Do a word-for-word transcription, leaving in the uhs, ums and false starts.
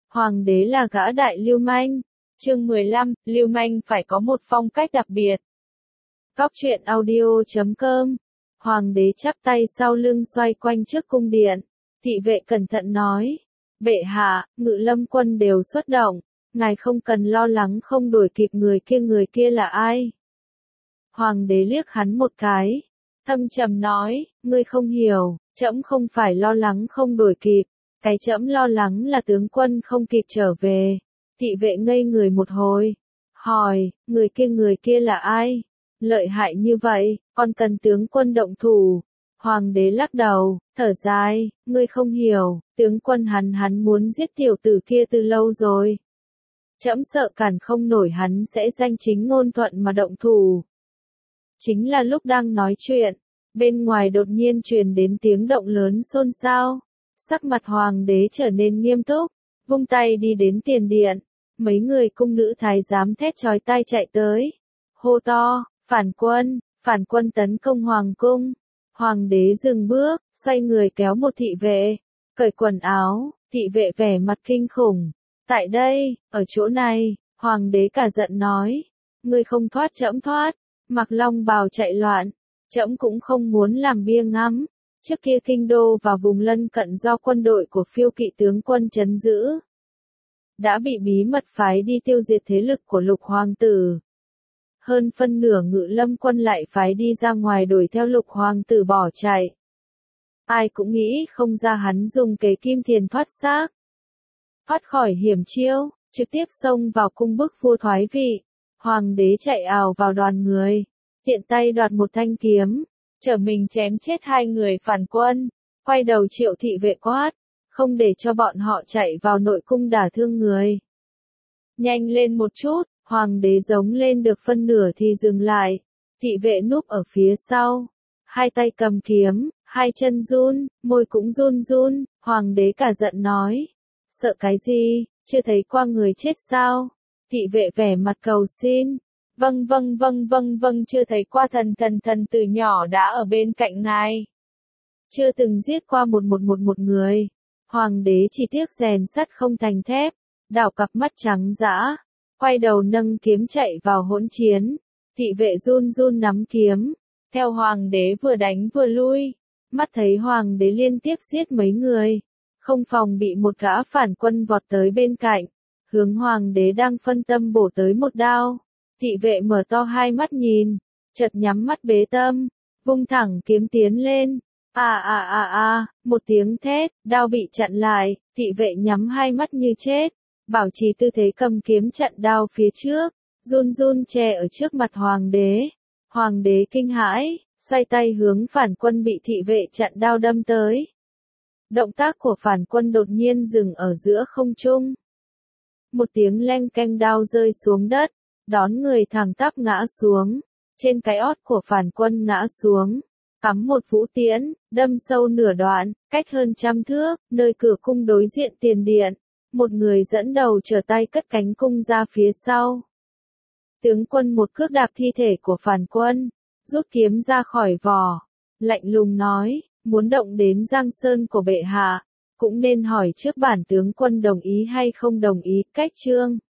Hoàng đế là gã đại lưu manh. Chương mười lăm, lưu manh phải có một phong cách đặc biệt. Cóc truyện audio chấm com. Hoàng đế chắp tay sau lưng xoay quanh trước cung điện. Thị vệ cẩn thận nói. Bệ hạ, Ngự Lâm quân đều xuất động. Ngài không cần lo lắng không đuổi kịp người kia người kia là ai. Hoàng đế liếc hắn một cái. Thâm trầm nói, ngươi không hiểu, trẫm không phải lo lắng không đuổi kịp. Cái trẫm lo lắng là tướng quân không kịp trở về. Thị vệ ngây người một hồi. Hỏi, người kia người kia là ai? Lợi hại như vậy, còn cần tướng quân động thủ. Hoàng đế lắc đầu, thở dài, ngươi không hiểu, tướng quân hắn hắn muốn giết tiểu tử kia từ lâu rồi. Trẫm sợ cản không nổi hắn sẽ danh chính ngôn thuận mà động thủ. Chính là lúc đang nói chuyện, bên ngoài đột nhiên truyền đến tiếng động lớn xôn xao. Sắc mặt hoàng đế trở nên nghiêm túc, vung tay đi đến tiền điện. Mấy người cung nữ thái giám thét chói tai chạy tới. Hô to, phản quân, phản quân tấn công hoàng cung. Hoàng đế dừng bước, xoay người kéo một thị vệ, cởi quần áo, thị vệ vẻ mặt kinh khủng. Tại đây, ở chỗ này, hoàng đế cả giận nói. Ngươi không thoát trẫm thoát, mặc long bào chạy loạn. Trẫm cũng không muốn làm bia ngắm. Trước kia kinh đô và vùng lân cận do quân đội của phiêu kỵ tướng quân trấn giữ. Đã bị bí mật phái đi tiêu diệt thế lực của lục hoàng tử. Hơn phân nửa Ngự Lâm quân lại phái đi ra ngoài đuổi theo lục hoàng tử bỏ chạy. Ai cũng nghĩ không ra hắn dùng kế kim thiền thoát xác. Thoát khỏi hiểm chiêu, trực tiếp xông vào cung bức vua thoái vị. Hoàng đế chạy ào vào đoàn người, tiện tay đoạt một thanh kiếm, trở mình chém chết hai người phản quân, quay đầu triệu thị vệ quát, không để cho bọn họ chạy vào nội cung đả thương người. Nhanh lên một chút, hoàng đế giống lên được phân nửa thì dừng lại, thị vệ núp ở phía sau, hai tay cầm kiếm, hai chân run, môi cũng run run, hoàng đế cả giận nói, sợ cái gì, chưa thấy qua người chết sao? Thị vệ vẻ mặt cầu xin. Vâng vâng vâng vâng vâng chưa thấy qua thần thần thần từ nhỏ đã ở bên cạnh ngài. Chưa từng giết qua một một một một người. Hoàng đế chỉ tiếc rèn sắt không thành thép, đảo cặp mắt trắng dã, quay đầu nâng kiếm chạy vào hỗn chiến. Thị vệ run run nắm kiếm, theo hoàng đế vừa đánh vừa lui, mắt thấy hoàng đế liên tiếp giết mấy người, không phòng bị một gã phản quân vọt tới bên cạnh, hướng hoàng đế đang phân tâm bổ tới một đao. Thị vệ mở to hai mắt nhìn, chợt nhắm mắt bế tâm, vung thẳng kiếm tiến lên. À à à à, một tiếng thét, đao bị chặn lại, thị vệ nhắm hai mắt như chết, bảo trì tư thế cầm kiếm chặn đao phía trước, run run che ở trước mặt hoàng đế. Hoàng đế kinh hãi, xoay tay hướng phản quân bị thị vệ chặn đao đâm tới. Động tác của phản quân đột nhiên dừng ở giữa không trung. Một tiếng leng keng đao rơi xuống đất. Đón người thẳng tắp ngã xuống, trên cái ót của phản quân ngã xuống, cắm một vũ tiễn, đâm sâu nửa đoạn, cách hơn trăm thước, nơi cửa cung đối diện tiền điện, một người dẫn đầu trở tay cất cánh cung ra phía sau. Tướng quân một cước đạp thi thể của phản quân, rút kiếm ra khỏi vỏ, lạnh lùng nói, muốn động đến Giang Sơn của bệ hạ, cũng nên hỏi trước bản tướng quân đồng ý hay không đồng ý. Cách chương